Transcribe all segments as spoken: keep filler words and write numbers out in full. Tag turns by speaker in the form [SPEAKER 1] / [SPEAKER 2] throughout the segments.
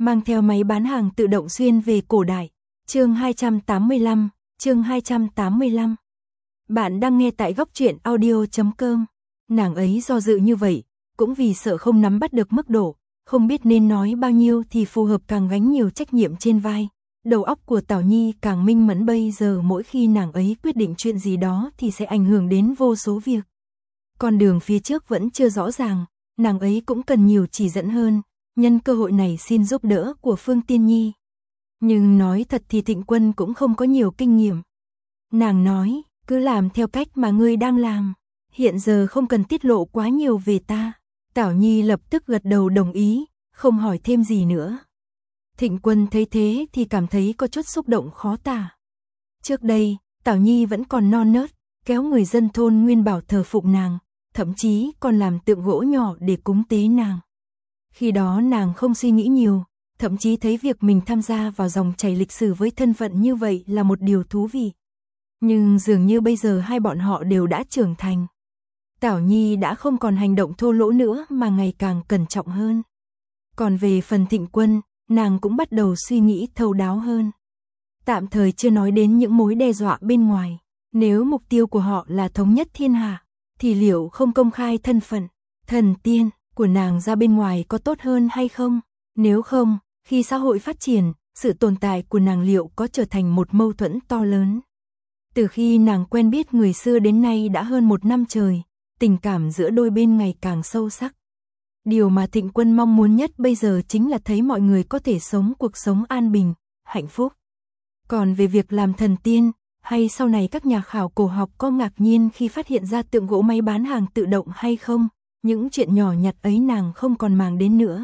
[SPEAKER 1] mang theo máy bán hàng tự động xuyên về cổ đại. Chương hai trăm tám mươi lăm, chương hai trăm tám mươi lăm. Bạn đang nghe tại góc truyện audio chấm com. Nàng ấy do dự như vậy, cũng vì sợ không nắm bắt được mức độ, không biết nên nói bao nhiêu thì phù hợp, càng gánh nhiều trách nhiệm trên vai. Đầu óc của Tảo Nhi càng minh mẫn, bây giờ mỗi khi nàng ấy quyết định chuyện gì đó thì sẽ ảnh hưởng đến vô số việc. Con đường phía trước vẫn chưa rõ ràng, nàng ấy cũng cần nhiều chỉ dẫn hơn, nhân cơ hội này xin giúp đỡ của Phương Tiên Nhi. Nhưng nói thật thì Thịnh Quân cũng không có nhiều kinh nghiệm. Nàng nói, cứ làm theo cách mà ngươi đang làm, hiện giờ không cần tiết lộ quá nhiều về ta. Tảo Nhi lập tức gật đầu đồng ý, không hỏi thêm gì nữa. Thịnh Quân thấy thế thì cảm thấy có chút xúc động khó tả. Trước đây, Tảo Nhi vẫn còn non nớt, kéo người dân thôn Nguyên Bảo thờ phụng nàng, thậm chí còn làm tượng gỗ nhỏ để cúng tế nàng. Khi đó nàng không suy nghĩ nhiều, thậm chí thấy việc mình tham gia vào dòng chảy lịch sử với thân phận như vậy là một điều thú vị. Nhưng dường như bây giờ hai bọn họ đều đã trưởng thành. Tảo Nhi đã không còn hành động thô lỗ nữa mà ngày càng cẩn trọng hơn. Còn về phần Thịnh Quân, nàng cũng bắt đầu suy nghĩ thấu đáo hơn. Tạm thời chưa nói đến những mối đe dọa bên ngoài. Nếu mục tiêu của họ là thống nhất thiên hạ, thì liệu không công khai thân phận, thần tiên của nàng ra bên ngoài có tốt hơn hay không? Nếu không, khi xã hội phát triển, sự tồn tại của nàng liệu có trở thành một mâu thuẫn to lớn? Từ khi nàng quen biết người xưa đến nay đã hơn một năm trời, tình cảm giữa đôi bên ngày càng sâu sắc. Điều mà Thịnh Quân mong muốn nhất bây giờ chính là thấy mọi người có thể sống cuộc sống an bình, hạnh phúc. Còn về việc làm thần tiên, hay sau này các nhà khảo cổ học có ngạc nhiên khi phát hiện ra tượng gỗ máy bán hàng tự động hay không, những chuyện nhỏ nhặt ấy nàng không còn màng đến nữa.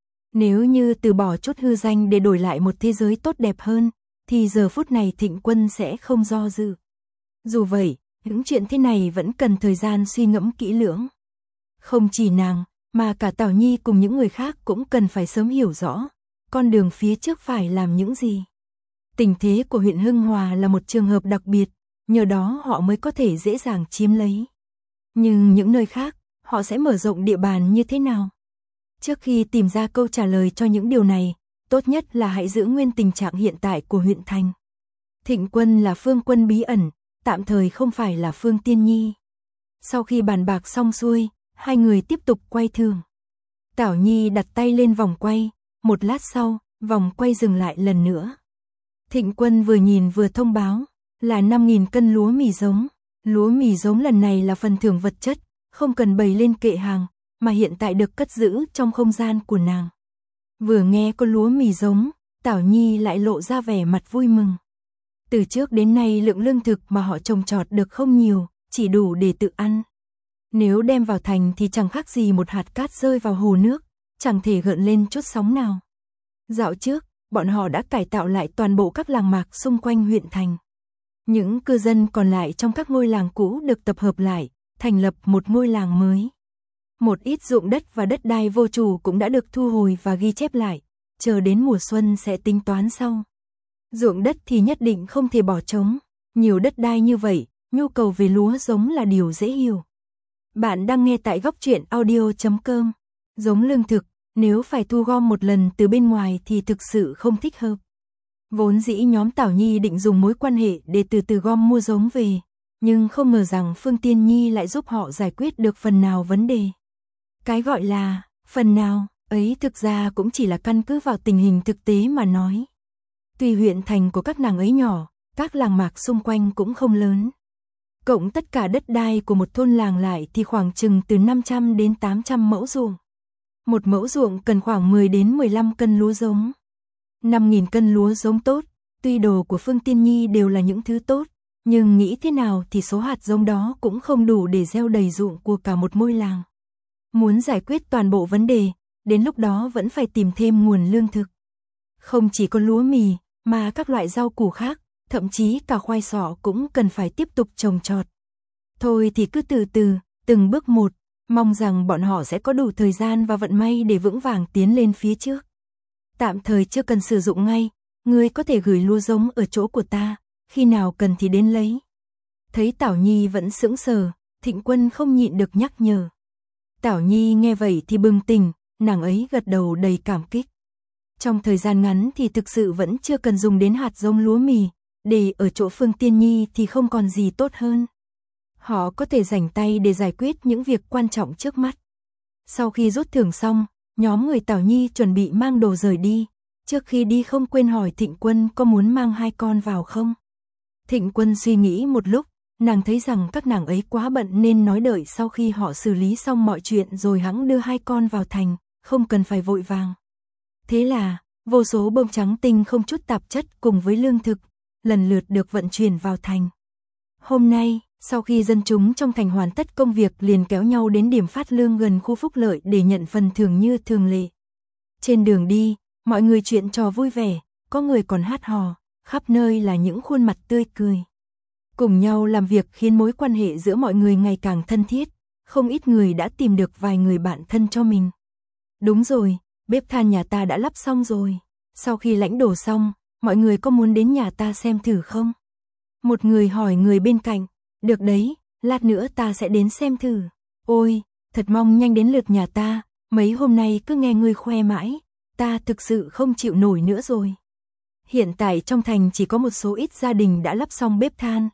[SPEAKER 1] Nếu như từ bỏ chút hư danh để đổi lại một thế giới tốt đẹp hơn, thì giờ phút này Thịnh Quân sẽ không do dự. Dù vậy, những chuyện thế này vẫn cần thời gian suy ngẫm kỹ lưỡng. Không chỉ nàng, mà cả Tảo Nhi cùng những người khác cũng cần phải sớm hiểu rõ, con đường phía trước phải làm những gì. Tình thế của huyện Hưng Hòa là một trường hợp đặc biệt, nhờ đó họ mới có thể dễ dàng chiếm lấy. Nhưng những nơi khác, họ sẽ mở rộng địa bàn như thế nào? Trước khi tìm ra câu trả lời cho những điều này, tốt nhất là hãy giữ nguyên tình trạng hiện tại của huyện thành. Thịnh Quân là Phương Quân bí ẩn, tạm thời không phải là Phương Tiên Nhi. Sau khi bàn bạc xong xuôi, hai người tiếp tục quay thường. Tảo Nhi đặt tay lên vòng quay, một lát sau, vòng quay dừng lại lần nữa. Thịnh Quân vừa nhìn vừa thông báo, là năm nghìn cân lúa mì giống. Lúa mì giống lần này là phần thưởng vật chất, không cần bày lên kệ hàng, mà hiện tại được cất giữ trong không gian của nàng. Vừa nghe có lúa mì giống, Tảo Nhi lại lộ ra vẻ mặt vui mừng. Từ trước đến nay lượng lương thực mà họ trồng trọt được không nhiều, chỉ đủ để tự ăn. Nếu đem vào thành thì chẳng khác gì một hạt cát rơi vào hồ nước, chẳng thể gợn lên chút sóng nào. Dạo trước, bọn họ đã cải tạo lại toàn bộ các làng mạc xung quanh huyện thành. Những cư dân còn lại trong các ngôi làng cũ được tập hợp lại, thành lập một ngôi làng mới. Một ít ruộng đất và đất đai vô chủ cũng đã được thu hồi và ghi chép lại, chờ đến mùa xuân sẽ tính toán sau. Ruộng đất thì nhất định không thể bỏ trống, nhiều đất đai như vậy, nhu cầu về lúa giống là điều dễ hiểu. Bạn đang nghe tại góc truyện audio chấm com. Giống lương thực, nếu phải thu gom một lần từ bên ngoài thì thực sự không thích hợp. Vốn dĩ nhóm Tảo Nhi định dùng mối quan hệ để từ từ gom mua giống về, nhưng không ngờ rằng Phương Tiên Nhi lại giúp họ giải quyết được phần nào vấn đề. Cái gọi là phần nào ấy thực ra cũng chỉ là căn cứ vào tình hình thực tế mà nói. Tuy huyện thành của các nàng ấy nhỏ, các làng mạc xung quanh cũng không lớn. Cộng tất cả đất đai của một thôn làng lại thì khoảng chừng từ năm trăm đến tám trăm mẫu ruộng. Một mẫu ruộng cần khoảng mười đến mười lăm cân lúa giống. năm nghìn cân lúa giống tốt, tuy đồ của Phương Tiên Nhi đều là những thứ tốt, nhưng nghĩ thế nào thì số hạt giống đó cũng không đủ để gieo đầy ruộng của cả một ngôi làng. Muốn giải quyết toàn bộ vấn đề, đến lúc đó vẫn phải tìm thêm nguồn lương thực. Không chỉ có lúa mì, mà các loại rau củ khác, thậm chí cả khoai sọ cũng cần phải tiếp tục trồng trọt. Thôi thì cứ từ từ, từng bước một, mong rằng bọn họ sẽ có đủ thời gian và vận may để vững vàng tiến lên phía trước. Tạm thời chưa cần sử dụng ngay, ngươi có thể gửi lúa giống ở chỗ của ta, khi nào cần thì đến lấy. Thấy Tảo Nhi vẫn sững sờ, Thịnh Quân không nhịn được nhắc nhở. Tảo Nhi nghe vậy thì bừng tỉnh, nàng ấy gật đầu đầy cảm kích. Trong thời gian ngắn thì thực sự vẫn chưa cần dùng đến hạt giống lúa mì, để ở chỗ Phương Tiên Nhi thì không còn gì tốt hơn. Họ có thể rảnh tay để giải quyết những việc quan trọng trước mắt. Sau khi rút thưởng xong, nhóm người Tảo Nhi chuẩn bị mang đồ rời đi. Trước khi đi không quên hỏi Thịnh Quân có muốn mang hai con vào không. Thịnh Quân suy nghĩ một lúc, nàng thấy rằng các nàng ấy quá bận nên nói đợi sau khi họ xử lý xong mọi chuyện rồi hẵng đưa hai con vào thành, không cần phải vội vàng. Thế là, vô số bông trắng tinh không chút tạp chất cùng với lương thực, lần lượt được vận chuyển vào thành. Hôm nay, sau khi dân chúng trong thành hoàn tất công việc liền kéo nhau đến điểm phát lương gần khu phúc lợi để nhận phần thưởng như thường lệ. Trên đường đi, mọi người chuyện trò vui vẻ, có người còn hát hò, khắp nơi là những khuôn mặt tươi cười. Cùng nhau làm việc khiến mối quan hệ giữa mọi người ngày càng thân thiết, không ít người đã tìm được vài người bạn thân cho mình. Đúng rồi, bếp than nhà ta đã lắp xong rồi. Sau khi lãnh đồ xong, mọi người có muốn đến nhà ta xem thử không? Một người hỏi người bên cạnh, được đấy, lát nữa ta sẽ đến xem thử. Ôi, thật mong nhanh đến lượt nhà ta, mấy hôm nay cứ nghe ngươi khoe mãi, ta thực sự không chịu nổi nữa rồi. Hiện tại trong thành chỉ có một số ít gia đình đã lắp xong bếp than.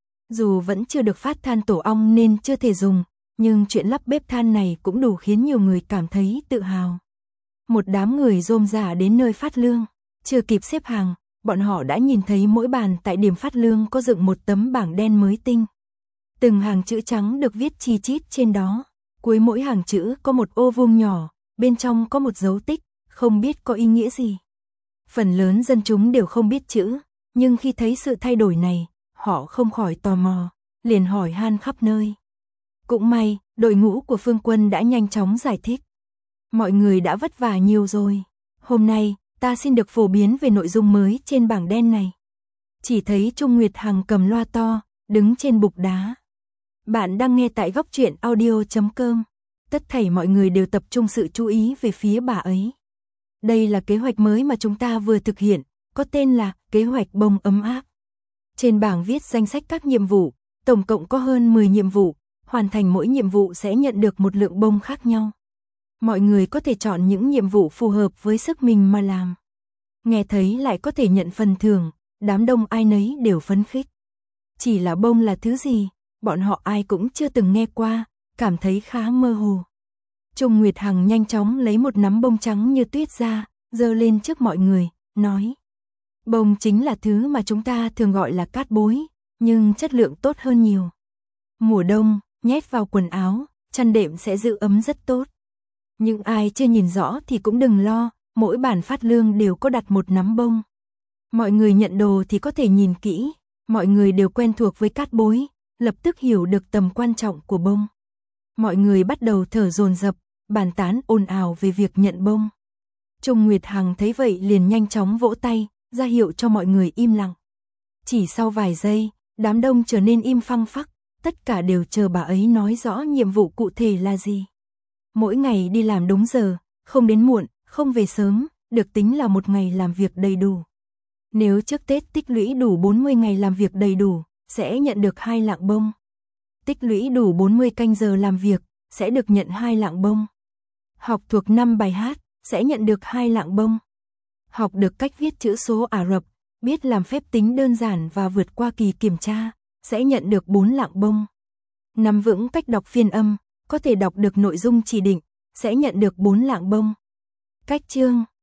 [SPEAKER 1] Dù vẫn chưa được phát than tổ ong nên chưa thể dùng, nhưng chuyện lắp bếp than này cũng đủ khiến nhiều người cảm thấy tự hào. Một đám người rôm rả đến nơi phát lương, chưa kịp xếp hàng, bọn họ đã nhìn thấy mỗi bàn tại điểm phát lương có dựng một tấm bảng đen mới tinh. Từng hàng chữ trắng được viết chi chít trên đó, cuối mỗi hàng chữ có một ô vuông nhỏ, bên trong có một dấu tích, không biết có ý nghĩa gì. Phần lớn dân chúng đều không biết chữ, nhưng khi thấy sự thay đổi này, họ không khỏi tò mò, liền hỏi han khắp nơi. Cũng may, đội ngũ của Phương Quân đã nhanh chóng giải thích. Mọi người đã vất vả nhiều rồi. Hôm nay, ta xin được phổ biến về nội dung mới trên bảng đen này. Chỉ thấy Trung Nguyệt Hằng cầm loa to, đứng trên bục đá. Bạn đang nghe tại góc truyện audio chấm com. Tất thảy mọi người đều tập trung sự chú ý về phía bà ấy. Đây là kế hoạch mới mà chúng ta vừa thực hiện, có tên là kế hoạch bông ấm áp. Trên bảng viết danh sách các nhiệm vụ, tổng cộng có hơn mười nhiệm vụ, hoàn thành mỗi nhiệm vụ sẽ nhận được một lượng bông khác nhau. Mọi người có thể chọn những nhiệm vụ phù hợp với sức mình mà làm. Nghe thấy lại có thể nhận phần thưởng, đám đông ai nấy đều phấn khích. Chỉ là bông là thứ gì, bọn họ ai cũng chưa từng nghe qua, cảm thấy khá mơ hồ. Trung Nguyệt Hằng nhanh chóng lấy một nắm bông trắng như tuyết ra, giơ lên trước mọi người, nói. Bông chính là thứ mà chúng ta thường gọi là cát bối, nhưng chất lượng tốt hơn nhiều. Mùa đông, nhét vào quần áo, chăn đệm sẽ giữ ấm rất tốt. Nhưng ai chưa nhìn rõ thì cũng đừng lo, mỗi bản phát lương đều có đặt một nắm bông. Mọi người nhận đồ thì có thể nhìn kỹ, mọi người đều quen thuộc với cát bối, lập tức hiểu được tầm quan trọng của bông. Mọi người bắt đầu thở dồn dập, bàn tán ồn ào về việc nhận bông. Trung Nguyệt Hằng thấy vậy liền nhanh chóng vỗ tay, ra hiệu cho mọi người im lặng. Chỉ sau vài giây, đám đông trở nên im phăng phắc, tất cả đều chờ bà ấy nói rõ nhiệm vụ cụ thể là gì. Mỗi ngày đi làm đúng giờ, không đến muộn, không về sớm, được tính là một ngày làm việc đầy đủ. Nếu trước Tết tích lũy đủ bốn mươi ngày làm việc đầy đủ, sẽ nhận được hai lạng bông. Tích lũy đủ bốn mươi canh giờ làm việc, sẽ được nhận hai lạng bông. Học thuộc năm bài hát, sẽ nhận được hai lạng bông. Học được cách viết chữ số Ả Rập, biết làm phép tính đơn giản và vượt qua kỳ kiểm tra, sẽ nhận được bốn lạng bông. Nắm vững cách đọc phiên âm, có thể đọc được nội dung chỉ định, sẽ nhận được bốn lạng bông. Cách chương,